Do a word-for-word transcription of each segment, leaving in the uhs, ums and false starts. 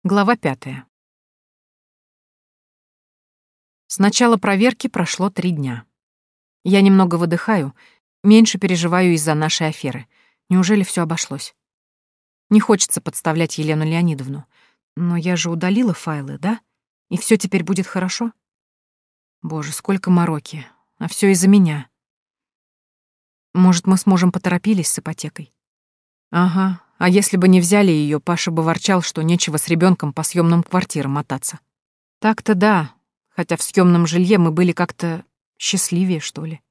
Глава пятая. С начала проверки прошло три дня. Я немного выдыхаю, меньше переживаю из-за нашей аферы. Неужели все обошлось? Не хочется подставлять Елену Леонидовну. Но я же удалила файлы, да? И все теперь будет хорошо? Боже, сколько мороки. А все из-за меня. Может, мы с мужем поторопились с ипотекой? Ага. А если бы не взяли ее, Паша бы ворчал, что нечего с ребенком по съемным квартирам мотаться. Так-то да, хотя в съемном жилье мы были как-то счастливее, что ли.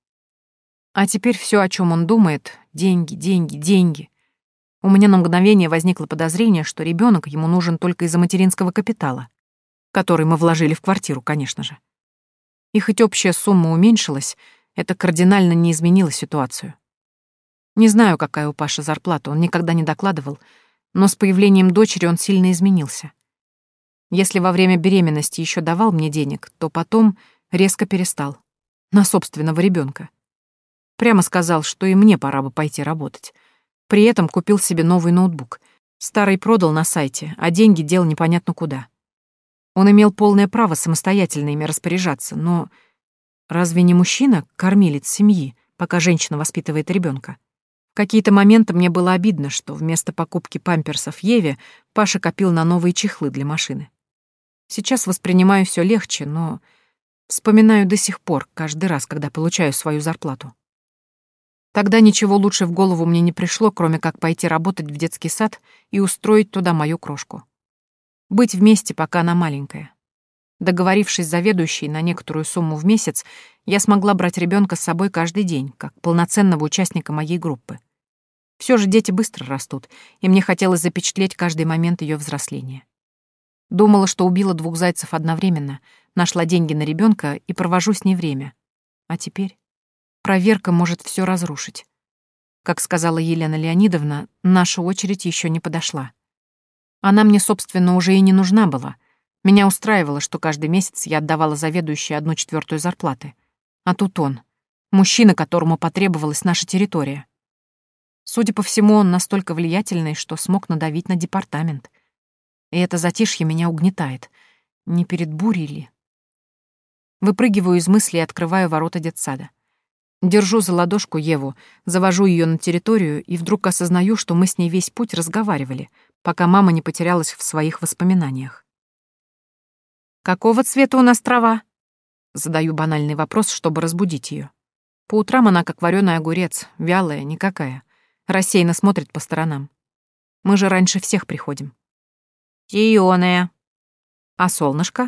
А теперь все, о чем он думает, деньги, деньги, деньги. У меня на мгновение возникло подозрение, что ребенок ему нужен только из-за материнского капитала, который мы вложили в квартиру, конечно же. И хоть общая сумма уменьшилась, это кардинально не изменило ситуацию. Не знаю, какая у Паши зарплата, он никогда не докладывал, но с появлением дочери он сильно изменился. Если во время беременности еще давал мне денег, то потом резко перестал. На собственного ребенка. Прямо сказал, что и мне пора бы пойти работать. При этом купил себе новый ноутбук. Старый продал на сайте, а деньги дел непонятно куда. Он имел полное право самостоятельно ими распоряжаться, но разве не мужчина кормилец семьи, пока женщина воспитывает ребенка? В какие-то моменты мне было обидно, что вместо покупки памперсов Еве Паша копил на новые чехлы для машины. Сейчас воспринимаю все легче, но вспоминаю до сих пор, каждый раз, когда получаю свою зарплату. Тогда ничего лучше в голову мне не пришло, кроме как пойти работать в детский сад и устроить туда мою крошку. Быть вместе, пока она маленькая. Договорившись с заведующей на некоторую сумму в месяц, я смогла брать ребенка с собой каждый день, как полноценного участника моей группы. Все же дети быстро растут, и мне хотелось запечатлеть каждый момент ее взросления. Думала, что убила двух зайцев одновременно, нашла деньги на ребенка и провожу с ней время. А теперь проверка может все разрушить. Как сказала Елена Леонидовна, наша очередь еще не подошла. Она мне, собственно, уже и не нужна была. Меня устраивало, что каждый месяц я отдавала заведующей одну четвертую зарплаты. А тут он, мужчина, которому потребовалась наша территория. Судя по всему, он настолько влиятельный, что смог надавить на департамент. И это затишье меня угнетает. Не перед бурей ли? Выпрыгиваю из мысли и открываю ворота детсада. Держу за ладошку Еву, завожу ее на территорию и вдруг осознаю, что мы с ней весь путь разговаривали, пока мама не потерялась в своих воспоминаниях. «Какого цвета у нас трава?» Задаю банальный вопрос, чтобы разбудить ее. По утрам она как вареный огурец, вялая, никакая. Рассеянно смотрит по сторонам. Мы же раньше всех приходим. «Зелёная». «А солнышко?»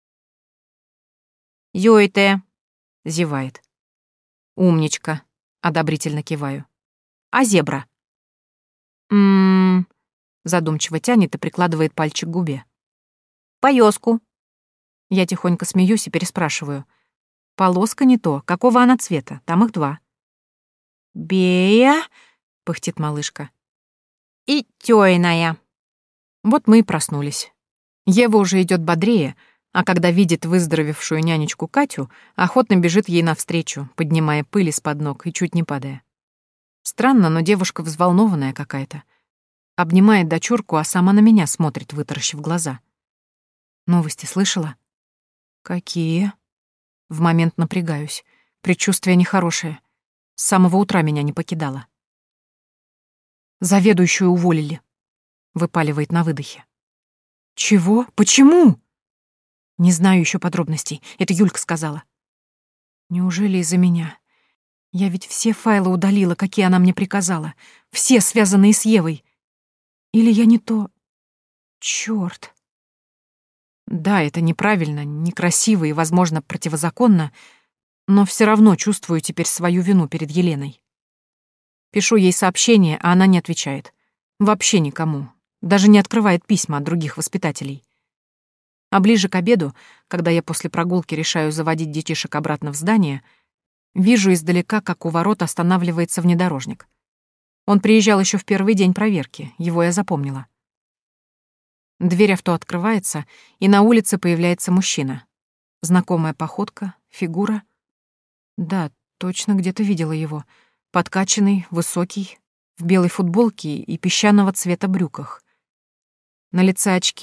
«Зёйтая», — зевает. «Умничка», — одобрительно киваю. «А зебра?» «М-м-м», задумчиво тянет и прикладывает пальчик к губе. «Поёску». Я тихонько смеюсь и переспрашиваю. «Полоска не то. Какого она цвета? Там их два». «Бея», — пыхтит малышка. «И тёйная». Вот мы и проснулись. Ева уже идёт бодрее, а когда видит выздоровевшую нянечку Катю, охотно бежит ей навстречу, поднимая пыль из-под ног и чуть не падая. Странно, но девушка взволнованная какая-то. Обнимает дочурку, а сама на меня смотрит, вытаращив глаза. «Новости слышала?» «Какие?» В момент напрягаюсь. Предчувствие нехорошее. С самого утра меня не покидало. «Заведующую уволили», — выпаливает на выдохе. «Чего? Почему?» «Не знаю еще подробностей. Это Юлька сказала». «Неужели из-за меня? Я ведь все файлы удалила, какие она мне приказала. Все, связанные с Евой. Или я не то... Чёрт!» Да, это неправильно, некрасиво и, возможно, противозаконно, но все равно чувствую теперь свою вину перед Еленой. Пишу ей сообщение, а она не отвечает. Вообще никому. Даже не открывает письма от других воспитателей. А ближе к обеду, когда я после прогулки решаю заводить детишек обратно в здание, вижу издалека, как у ворот останавливается внедорожник. Он приезжал еще в первый день проверки, его я запомнила. Дверь авто открывается, и на улице появляется мужчина. Знакомая походка, фигура. Да, точно где-то видела его. Подкачанный, высокий, в белой футболке и песчаного цвета брюках. На лице очки,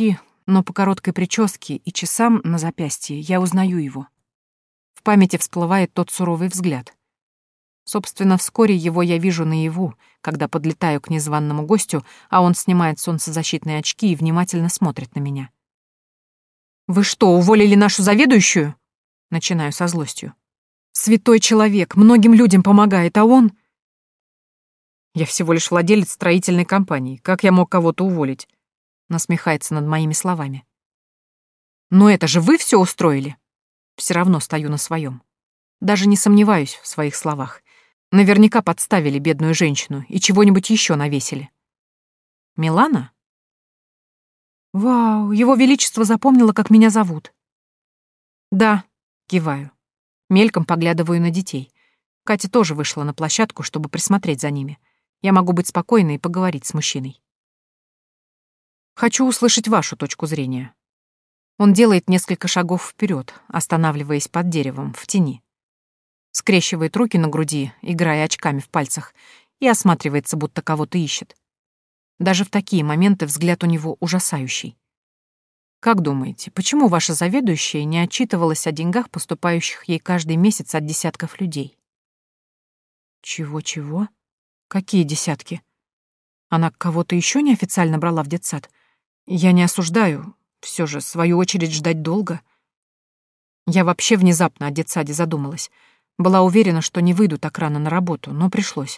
но по короткой прическе и часам на запястье я узнаю его. В памяти всплывает тот суровый взгляд. Собственно, вскоре его я вижу наяву, когда подлетаю к незваному гостю, а он снимает солнцезащитные очки и внимательно смотрит на меня. «Вы что, уволили нашу заведующую?» Начинаю со злостью. «Святой человек, многим людям помогает, а он...» «Я всего лишь владелец строительной компании. Как я мог кого-то уволить?» Насмехается над моими словами. «Но это же вы все устроили?» Все равно стою на своем. Даже не сомневаюсь в своих словах. Наверняка подставили бедную женщину и чего-нибудь еще навесили. «Милана?» «Вау, его величество запомнило, как меня зовут». «Да», — киваю. Мельком поглядываю на детей. Катя тоже вышла на площадку, чтобы присмотреть за ними. Я могу быть спокойной и поговорить с мужчиной. «Хочу услышать вашу точку зрения». Он делает несколько шагов вперед, останавливаясь под деревом, в тени. Скрещивает руки на груди, играя очками в пальцах, и осматривается, будто кого-то ищет. Даже в такие моменты взгляд у него ужасающий. Как думаете, почему ваша заведующая не отчитывалась о деньгах, поступающих ей каждый месяц от десятков людей? Чего-чего? Какие десятки? Она кого-то еще неофициально брала в детсад? Я не осуждаю. Все же, свою очередь ждать долго. Я вообще внезапно о детсаде задумалась. Была уверена, что не выйду так рано на работу, но пришлось.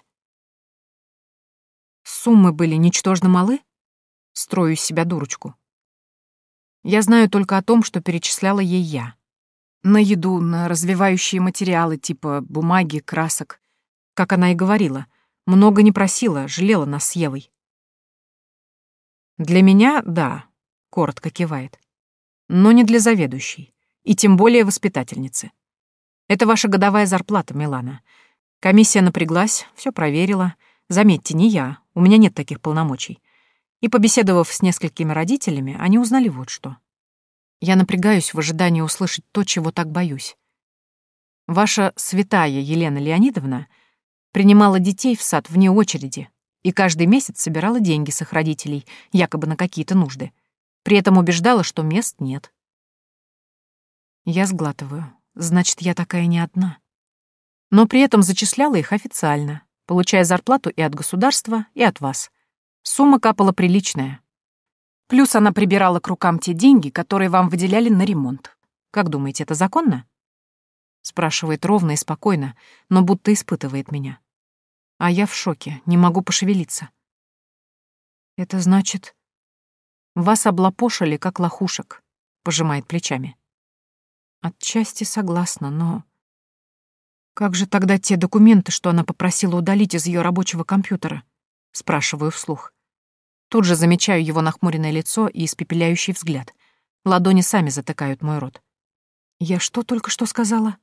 Суммы были ничтожно малы? Строю из себя дурочку. Я знаю только о том, что перечисляла ей я. На еду, на развивающие материалы типа бумаги, красок. Как она и говорила, много не просила, жалела нас с Евой. Для меня — да, коротко кивает. Но не для заведующей, и тем более воспитательницы. Это ваша годовая зарплата, Милана. Комиссия напряглась, все проверила. Заметьте, не я, у меня нет таких полномочий. И, побеседовав с несколькими родителями, они узнали вот что. Я напрягаюсь в ожидании услышать то, чего так боюсь. Ваша святая Елена Леонидовна принимала детей в сад вне очереди и каждый месяц собирала деньги с их родителей, якобы на какие-то нужды. При этом убеждала, что мест нет. Я сглатываю. Значит, я такая не одна. Но при этом зачисляла их официально, получая зарплату и от государства, и от вас. Сумма капала приличная. Плюс она прибирала к рукам те деньги, которые вам выделяли на ремонт. Как думаете, это законно? Спрашивает ровно и спокойно, но будто испытывает меня. А я в шоке, не могу пошевелиться. Это значит... Вас облапошили, как лохушек, пожимает плечами. Отчасти согласна, но... Как же тогда те документы, что она попросила удалить из ее рабочего компьютера? Спрашиваю вслух. Тут же замечаю его нахмуренное лицо и испепеляющий взгляд. Ладони сами затыкают мой рот. Я что только что сказала?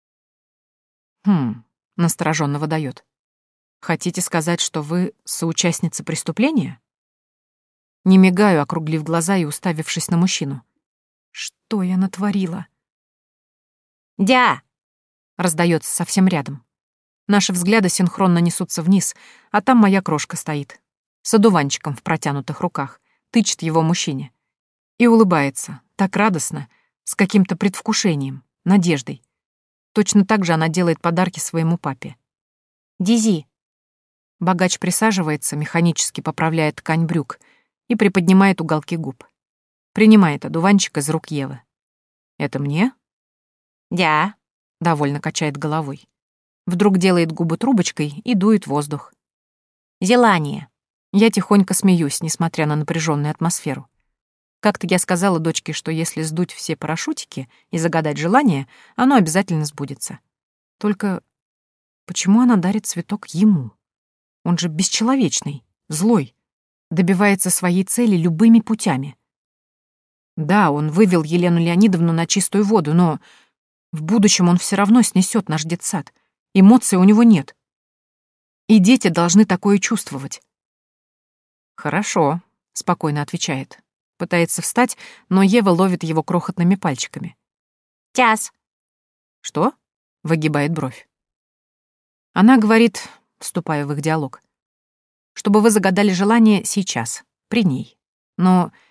Хм, настороженно выдает. Хотите сказать, что вы соучастница преступления? Не мигаю, округлив глаза и уставившись на мужчину. Что я натворила? «Дя!» — раздается совсем рядом. Наши взгляды синхронно несутся вниз, а там моя крошка стоит, с одуванчиком в протянутых руках, тычет его мужчине. И улыбается, так радостно, с каким-то предвкушением, надеждой. Точно так же она делает подарки своему папе. «Дизи!» Богач присаживается, механически поправляет ткань брюк и приподнимает уголки губ. Принимает одуванчик из рук Евы. «Это мне?» «Дя», — довольно качает головой. Вдруг делает губы трубочкой и дует воздух. «Зелание». Я тихонько смеюсь, несмотря на напряженную атмосферу. Как-то я сказала дочке, что если сдуть все парашютики и загадать желание, оно обязательно сбудется. Только почему она дарит цветок ему? Он же бесчеловечный, злой, добивается своей цели любыми путями. Да, он вывел Елену Леонидовну на чистую воду, но... В будущем он все равно снесет наш детсад. Эмоций у него нет. И дети должны такое чувствовать. «Хорошо», — спокойно отвечает. Пытается встать, но Ева ловит его крохотными пальчиками. «Тяс». «Что?» — выгибает бровь. Она говорит, вступая в их диалог, чтобы вы загадали желание сейчас, при ней. Но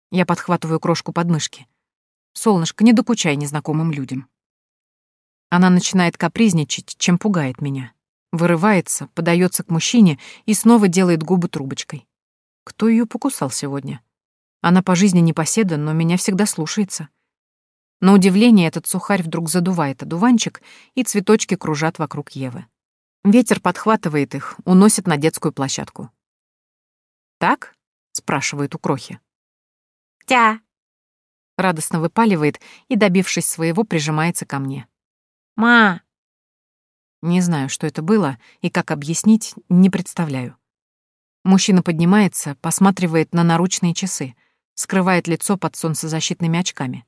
Я подхватываю крошку под мышки. «Солнышко, не докучай незнакомым людям». Она начинает капризничать, чем пугает меня. Вырывается, подается к мужчине и снова делает губы трубочкой. Кто ее покусал сегодня? Она по жизни непоседа, но меня всегда слушается. На удивление этот сухарь вдруг задувает одуванчик, и цветочки кружат вокруг Евы. Ветер подхватывает их, уносит на детскую площадку. «Так?» — спрашивает у крохи. «Тя!» — радостно выпаливает и, добившись своего, прижимается ко мне. «Ма!» Не знаю, что это было, и как объяснить, не представляю. Мужчина поднимается, посматривает на наручные часы, скрывает лицо под солнцезащитными очками.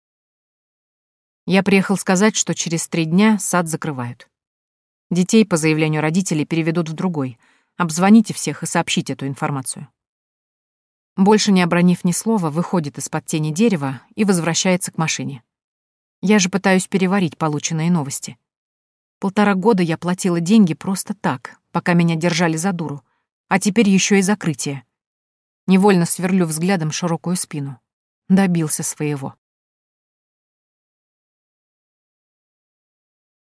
Я приехал сказать, что через три дня сад закрывают. Детей по заявлению родителей переведут в другой. Обзвоните всех и сообщите эту информацию. Больше не обронив ни слова, выходит из-под тени дерева и возвращается к машине. Я же пытаюсь переварить полученные новости. Полтора года я платила деньги просто так, пока меня держали за дуру, а теперь еще и закрытие. Невольно сверлю взглядом широкую спину. Добился своего.